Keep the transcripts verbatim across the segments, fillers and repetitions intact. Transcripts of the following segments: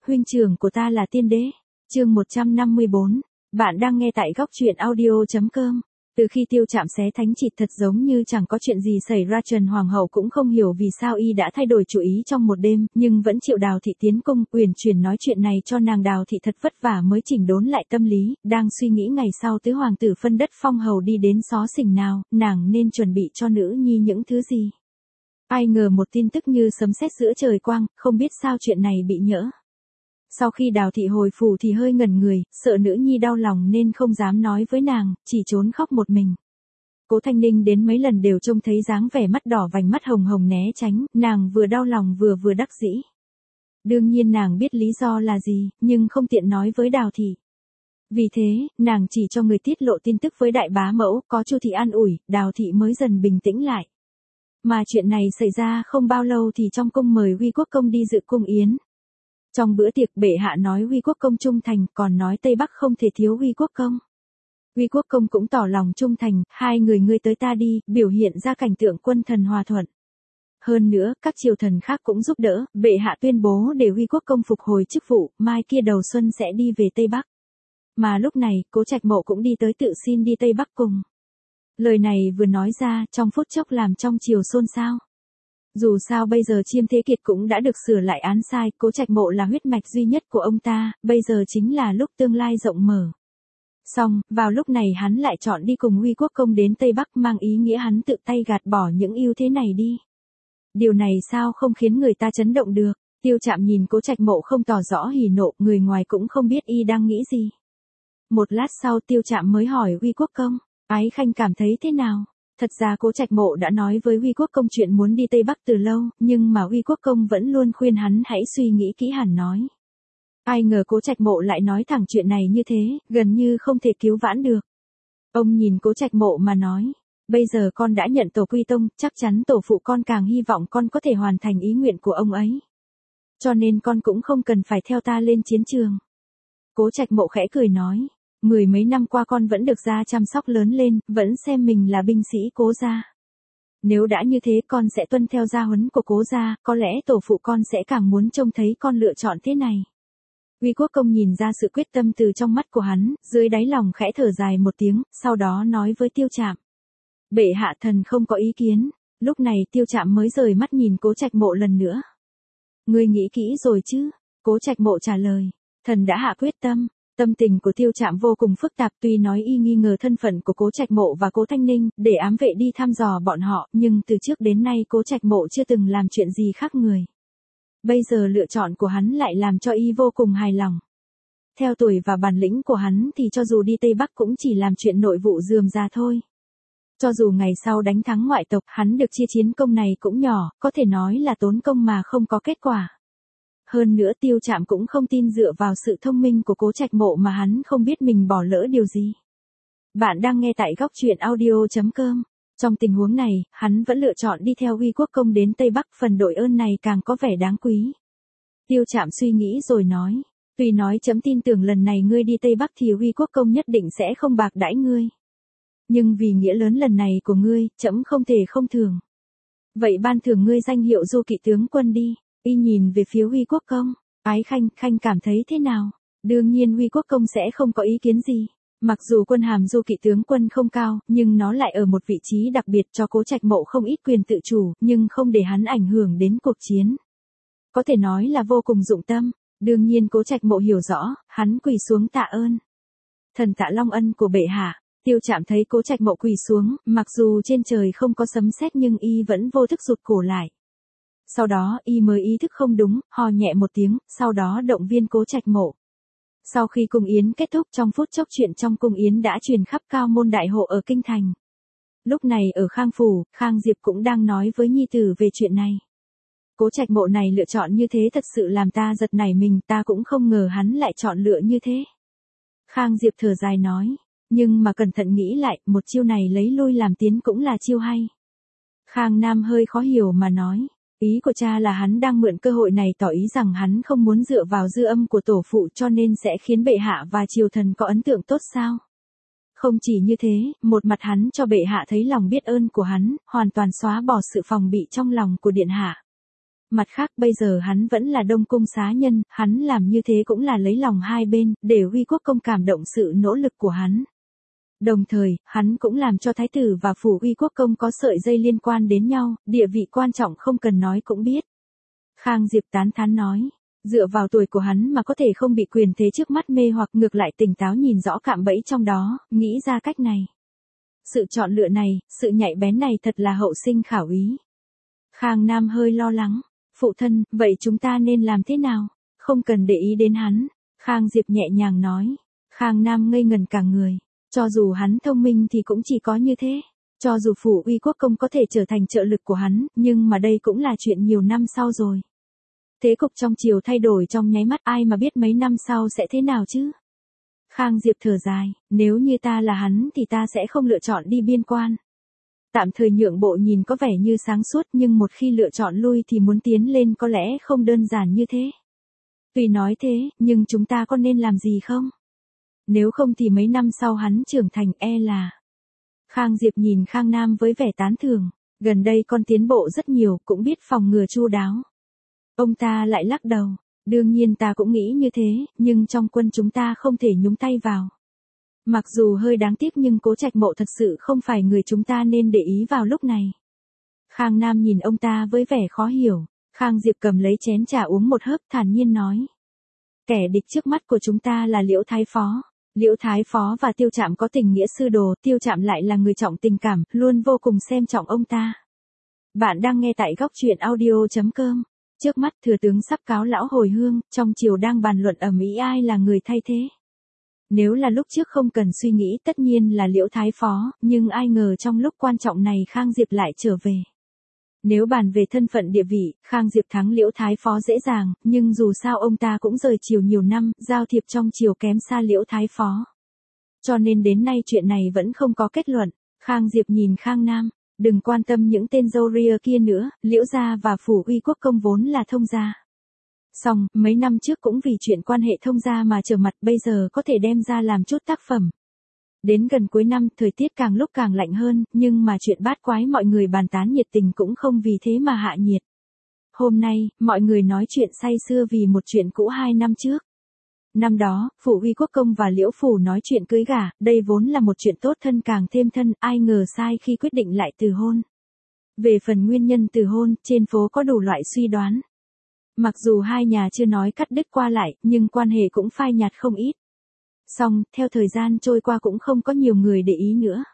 huynh trưởng của ta là tiên đế. Chương một trăm năm mươi bốn. Bạn đang nghe tại góc truyện audio chấm com. Từ khi Tiêu Trạm xé thánh chỉ thật giống như chẳng có chuyện gì xảy ra, Trần Hoàng hậu cũng không hiểu vì sao y đã thay đổi chủ ý trong một đêm, nhưng vẫn chịu Đào thị tiến cung, uyển chuyển nói chuyện này cho nàng. Đào thị thật vất vả mới chỉnh đốn lại tâm lý, đang suy nghĩ ngày sau tứ hoàng tử phân đất phong hầu đi đến xó xỉnh nào, nàng nên chuẩn bị cho nữ nhi những thứ gì. Ai ngờ một tin tức như sấm sét giữa trời quang, không biết sao chuyện này bị nhỡ. Sau khi Đào thị hồi phủ thì hơi ngẩn người, sợ nữ nhi đau lòng nên không dám nói với nàng, chỉ trốn khóc một mình. Cố Thanh Ninh đến mấy lần đều trông thấy dáng vẻ mắt đỏ vành mắt hồng hồng né tránh, nàng vừa đau lòng vừa vừa đắc dĩ. Đương nhiên nàng biết lý do là gì, nhưng không tiện nói với Đào thị. Vì thế, nàng chỉ cho người tiết lộ tin tức với đại bá mẫu, có Chu thị an ủi, Đào thị mới dần bình tĩnh lại. Mà chuyện này xảy ra không bao lâu thì trong cung mời Huy Quốc công đi dự cung yến. Trong bữa tiệc, bệ hạ nói Huy Quốc công trung thành, còn nói Tây Bắc không thể thiếu Huy Quốc công. Huy Quốc công cũng tỏ lòng trung thành, hai người ngươi tới ta đi, biểu hiện ra cảnh tượng quân thần hòa thuận. Hơn nữa, các triều thần khác cũng giúp đỡ, bệ hạ tuyên bố để Huy Quốc công phục hồi chức vụ, mai kia đầu xuân sẽ đi về Tây Bắc. Mà lúc này, Cố Trạch Mộ cũng đi tới tự xin đi Tây Bắc cùng. Lời này vừa nói ra, trong phút chốc làm trong triều xôn xao. Dù sao bây giờ Chiêm Thế Kiệt cũng đã được sửa lại án sai, Cố Trạch Mộ là huyết mạch duy nhất của ông ta, bây giờ chính là lúc tương lai rộng mở. Xong, vào lúc này hắn lại chọn đi cùng Huy Quốc công đến Tây Bắc, mang ý nghĩa hắn tự tay gạt bỏ những ưu thế này đi. Điều này sao không khiến người ta chấn động được. Tiêu Trạm nhìn Cố Trạch Mộ không tỏ rõ hỉ nộ, người ngoài cũng không biết y đang nghĩ gì. Một lát sau Tiêu Trạm mới hỏi Huy Quốc công, Ái Khanh cảm thấy thế nào? Thật ra Cố Trạch Mộ đã nói với Huy Quốc công chuyện muốn đi Tây Bắc từ lâu, nhưng mà Huy Quốc công vẫn luôn khuyên hắn hãy suy nghĩ kỹ hẳn nói. Ai ngờ Cố Trạch Mộ lại nói thẳng chuyện này như thế, gần như không thể cứu vãn được. Ông nhìn Cố Trạch Mộ mà nói, bây giờ con đã nhận tổ quy tông, chắc chắn tổ phụ con càng hy vọng con có thể hoàn thành ý nguyện của ông ấy. Cho nên con cũng không cần phải theo ta lên chiến trường. Cố Trạch Mộ khẽ cười nói. Mười mấy năm qua con vẫn được gia chăm sóc lớn lên, vẫn xem mình là binh sĩ Cố gia. Nếu đã như thế con sẽ tuân theo gia huấn của Cố gia, có lẽ tổ phụ con sẽ càng muốn trông thấy con lựa chọn thế này. Huy Quốc công nhìn ra sự quyết tâm từ trong mắt của hắn, dưới đáy lòng khẽ thở dài một tiếng, sau đó nói với Tiêu Trạm. Bệ hạ thần không có ý kiến. Lúc này Tiêu Trạm mới rời mắt nhìn Cố Trạch Mộ lần nữa. Ngươi nghĩ kỹ rồi chứ? Cố Trạch Mộ trả lời. Thần đã hạ quyết tâm. Tâm tình của Tiêu Trạm vô cùng phức tạp, tuy nói y nghi ngờ thân phận của Cố Trạch Mộ và Cố Thanh Ninh, để ám vệ đi thăm dò bọn họ, nhưng từ trước đến nay Cố Trạch Mộ chưa từng làm chuyện gì khác người. Bây giờ lựa chọn của hắn lại làm cho y vô cùng hài lòng. Theo tuổi và bản lĩnh của hắn thì cho dù đi Tây Bắc cũng chỉ làm chuyện nội vụ rườm rà thôi. Cho dù ngày sau đánh thắng ngoại tộc, hắn được chia chiến công này cũng nhỏ, có thể nói là tốn công mà không có kết quả. Hơn nữa Tiêu Trạm cũng không tin dựa vào sự thông minh của Cố Trạch Mộ mà hắn không biết mình bỏ lỡ điều gì. Bạn đang nghe tại góc truyện audio chấm com. Trong tình huống này, hắn vẫn lựa chọn đi theo Huy Quốc công đến Tây Bắc, phần đội ơn này càng có vẻ đáng quý. Tiêu Trạm suy nghĩ rồi nói, tuy nói chấm tin tưởng lần này ngươi đi Tây Bắc thì Huy Quốc công nhất định sẽ không bạc đãi ngươi. Nhưng vì nghĩa lớn lần này của ngươi, chấm không thể không thưởng. Vậy ban thưởng ngươi danh hiệu Du Kỵ tướng quân đi. Y nhìn về phía Huy Quốc công, Ái Khanh, Khanh cảm thấy thế nào? Đương nhiên Huy Quốc công sẽ không có ý kiến gì. Mặc dù quân hàm Du Kỵ tướng quân không cao, nhưng nó lại ở một vị trí đặc biệt cho Cố Trạch Mộ không ít quyền tự chủ, nhưng không để hắn ảnh hưởng đến cuộc chiến. Có thể nói là vô cùng dụng tâm. Đương nhiên Cố Trạch Mộ hiểu rõ, hắn quỳ xuống tạ ơn. Thần tạ long ân của bệ hạ. Tiêu Trạm thấy Cố Trạch Mộ quỳ xuống, mặc dù trên trời không có sấm sét nhưng y vẫn vô thức rụt cổ lại. Sau đó y mới ý thức không đúng, ho nhẹ một tiếng, sau đó động viên Cố Trạch Mộ. Sau khi cung yến kết thúc, trong phút chốc chuyện trong cung yến đã truyền khắp cao môn đại hộ ở kinh thành. Lúc này ở Khang phủ, Khang Diệp cũng đang nói với nhi tử về chuyện này. Cố Trạch Mộ này lựa chọn như thế thật sự làm ta giật nảy mình, ta cũng không ngờ hắn lại chọn lựa như thế. Khang Diệp thở dài nói, nhưng mà cẩn thận nghĩ lại, một chiêu này lấy lui làm tiến cũng là chiêu hay. Khang Nam hơi khó hiểu mà nói. Ý của cha là hắn đang mượn cơ hội này tỏ ý rằng hắn không muốn dựa vào dư âm của tổ phụ cho nên sẽ khiến bệ hạ và triều thần có ấn tượng tốt sao? Không chỉ như thế, một mặt hắn cho bệ hạ thấy lòng biết ơn của hắn, hoàn toàn xóa bỏ sự phòng bị trong lòng của điện hạ. Mặt khác bây giờ hắn vẫn là Đông Cung xá nhân, hắn làm như thế cũng là lấy lòng hai bên, để Uy Quốc Công cảm động sự nỗ lực của hắn. Đồng thời, hắn cũng làm cho thái tử và phủ Uy Quốc Công có sợi dây liên quan đến nhau, địa vị quan trọng không cần nói cũng biết. Khang Diệp tán thán nói, dựa vào tuổi của hắn mà có thể không bị quyền thế trước mắt mê hoặc, ngược lại tỉnh táo nhìn rõ cạm bẫy trong đó, nghĩ ra cách này. Sự chọn lựa này, sự nhạy bén này thật là hậu sinh khảo ý. Khang Nam hơi lo lắng, phụ thân, vậy chúng ta nên làm thế nào? Không cần để ý đến hắn. Khang Diệp nhẹ nhàng nói. Khang Nam ngây ngần cả người, cho dù hắn thông minh thì cũng chỉ có như thế. Cho dù phủ Uy Quốc Công có thể trở thành trợ lực của hắn, nhưng mà đây cũng là chuyện nhiều năm sau rồi. Thế cục trong triều thay đổi trong nháy mắt, ai mà biết mấy năm sau sẽ thế nào chứ? Khang Diệp thở dài, nếu như ta là hắn thì ta sẽ không lựa chọn đi biên quan. Tạm thời nhượng bộ nhìn có vẻ như sáng suốt, nhưng một khi lựa chọn lui thì muốn tiến lên có lẽ không đơn giản như thế. Tuy nói thế, nhưng chúng ta có nên làm gì không? Nếu không thì mấy năm sau hắn trưởng thành e là... Khang Diệp nhìn Khang Nam với vẻ tán thưởng, gần đây con tiến bộ rất nhiều, cũng biết phòng ngừa chu đáo. Ông ta lại lắc đầu, đương nhiên ta cũng nghĩ như thế, nhưng trong quân chúng ta không thể nhúng tay vào. Mặc dù hơi đáng tiếc nhưng Cố Trạch Mộ thật sự không phải người chúng ta nên để ý vào lúc này. Khang Nam nhìn ông ta với vẻ khó hiểu, Khang Diệp cầm lấy chén trà uống một hớp thản nhiên nói. Kẻ địch trước mắt của chúng ta là Liễu Thái Phó. Liễu Thái Phó và Tiêu Trạm có tình nghĩa sư đồ, Tiêu Trạm lại là người trọng tình cảm, luôn vô cùng xem trọng ông ta. Bạn đang nghe tại góc truyện audio chấm com. Trước mắt thừa tướng sắp cáo lão hồi hương, trong triều đang bàn luận ầm ĩ ai là người thay thế. Nếu là lúc trước không cần suy nghĩ tất nhiên là Liễu Thái Phó, nhưng ai ngờ trong lúc quan trọng này Khang Diệp lại trở về. Nếu bàn về thân phận địa vị, Khang Diệp thắng Liễu Thái Phó dễ dàng, nhưng dù sao ông ta cũng rời triều nhiều năm, giao thiệp trong triều kém xa Liễu Thái Phó. Cho nên đến nay chuyện này vẫn không có kết luận. Khang Diệp nhìn Khang Nam, đừng quan tâm những tên râu ria kia nữa, Liễu gia và phủ Uy Quốc Công vốn là thông gia. Xong, mấy năm trước cũng vì chuyện quan hệ thông gia mà trở mặt, bây giờ có thể đem ra làm chút tác phẩm. Đến gần cuối năm, thời tiết càng lúc càng lạnh hơn, nhưng mà chuyện bát quái mọi người bàn tán nhiệt tình cũng không vì thế mà hạ nhiệt. Hôm nay, mọi người nói chuyện say sưa vì một chuyện cũ hai năm trước. Năm đó, phủ Uy Quốc Công và Liễu phủ nói chuyện cưới gả, đây vốn là một chuyện tốt thân càng thêm thân, ai ngờ sai khi quyết định lại từ hôn. Về phần nguyên nhân từ hôn, trên phố có đủ loại suy đoán. Mặc dù hai nhà chưa nói cắt đứt qua lại, nhưng quan hệ cũng phai nhạt không ít. Xong, theo thời gian trôi qua cũng không có nhiều người để ý nữa.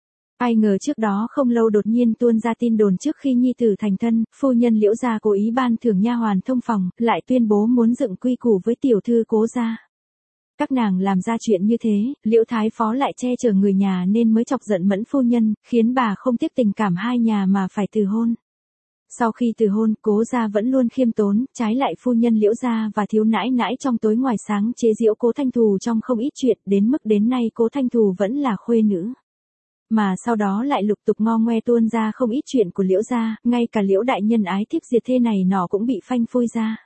Ai ngờ trước đó không lâu đột nhiên tuôn ra tin đồn trước khi nhi tử thành thân, phu nhân Liễu gia cố ý ban thưởng nha hoàn thông phòng, lại tuyên bố muốn dựng quy củ với tiểu thư Cố gia. Các nàng làm ra chuyện như thế, Liễu Thái Phó lại che chở người nhà nên mới chọc giận Mẫn phu nhân, khiến bà không tiếc tình cảm hai nhà mà phải từ hôn. Sau khi từ hôn, Cố gia vẫn luôn khiêm tốn, trái lại phu nhân Liễu gia và thiếu nãi nãi trong tối ngoài sáng chế giễu Cố Thanh Thù trong không ít chuyện, đến mức đến nay Cố Thanh Thù vẫn là khuê nữ. Mà sau đó lại lục tục ngo ngoe tuôn ra không ít chuyện của Liễu gia, ngay cả Liễu đại nhân ái thiếp diệt thê này nọ cũng bị phanh phui ra.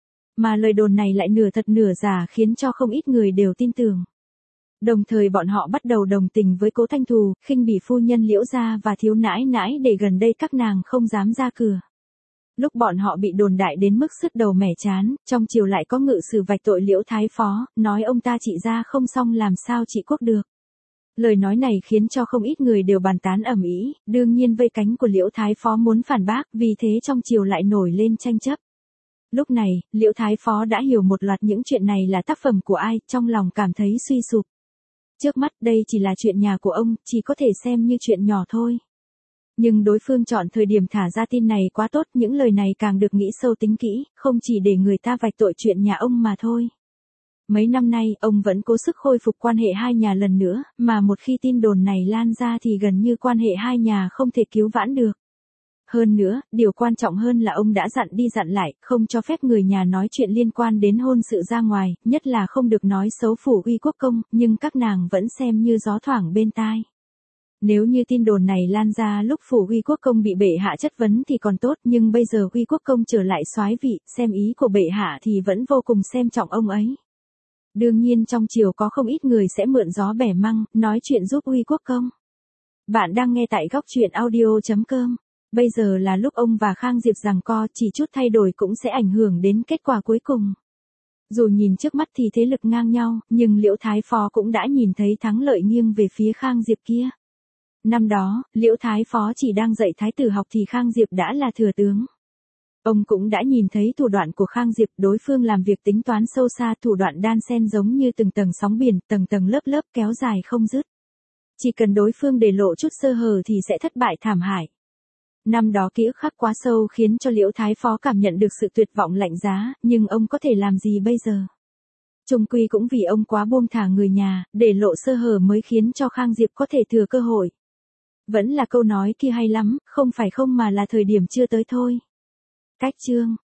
Mà lời đồn này lại nửa thật nửa giả khiến cho không ít người đều tin tưởng. Đồng thời bọn họ bắt đầu đồng tình với Cố Thanh Thù, khinh bỉ phu nhân Liễu gia và thiếu nãi nãi để gần đây các nàng không dám ra cửa. Lúc bọn họ bị đồn đại đến mức sứt đầu mẻ chán, trong triều lại có ngự sử vạch tội Liễu Thái Phó, nói ông ta trị gia không xong làm sao trị quốc được. Lời nói này khiến cho không ít người đều bàn tán ầm ĩ, đương nhiên vây cánh của Liễu Thái Phó muốn phản bác, vì thế trong triều lại nổi lên tranh chấp. Lúc này, Liễu Thái Phó đã hiểu một loạt những chuyện này là tác phẩm của ai, trong lòng cảm thấy suy sụp. Trước mắt đây chỉ là chuyện nhà của ông, chỉ có thể xem như chuyện nhỏ thôi. Nhưng đối phương chọn thời điểm thả ra tin này quá tốt, những lời này càng được nghĩ sâu tính kỹ, không chỉ để người ta vạch tội chuyện nhà ông mà thôi. Mấy năm nay, ông vẫn cố sức khôi phục quan hệ hai nhà lần nữa, mà một khi tin đồn này lan ra thì gần như quan hệ hai nhà không thể cứu vãn được. Hơn nữa, điều quan trọng hơn là ông đã dặn đi dặn lại, không cho phép người nhà nói chuyện liên quan đến hôn sự ra ngoài, nhất là không được nói xấu phủ Uy Quốc Công, nhưng các nàng vẫn xem như gió thoảng bên tai. Nếu như tin đồn này lan ra lúc phủ Uy Quốc Công bị bệ hạ chất vấn thì còn tốt, nhưng bây giờ Uy Quốc Công trở lại soái vị, xem ý của bệ hạ thì vẫn vô cùng xem trọng ông ấy. Đương nhiên trong triều có không ít người sẽ mượn gió bẻ măng, nói chuyện giúp Uy Quốc Công. Bạn đang nghe tại góc truyện audio chấm com. Bây giờ là lúc ông và Khang Diệp giằng co, chỉ chút thay đổi cũng sẽ ảnh hưởng đến kết quả cuối cùng. Dù nhìn trước mắt thì thế lực ngang nhau, nhưng Liễu Thái Phó cũng đã nhìn thấy thắng lợi nghiêng về phía Khang Diệp kia. Năm đó, Liễu Thái Phó chỉ đang dạy thái tử học thì Khang Diệp đã là thừa tướng. Ông cũng đã nhìn thấy thủ đoạn của Khang Diệp, đối phương làm việc tính toán sâu xa, thủ đoạn đan xen giống như từng tầng sóng biển, tầng tầng lớp lớp kéo dài không dứt. Chỉ cần đối phương để lộ chút sơ hở thì sẽ thất bại thảm hại. Năm đó ký ức khắc quá sâu khiến cho Liễu Thái Phó cảm nhận được sự tuyệt vọng lạnh giá, nhưng ông có thể làm gì bây giờ? Chung quy cũng vì ông quá buông thả người nhà, để lộ sơ hở mới khiến cho Khang Diệp có thể thừa cơ hội. Vẫn là câu nói kia hay lắm, không phải không mà là thời điểm chưa tới thôi. Cách chương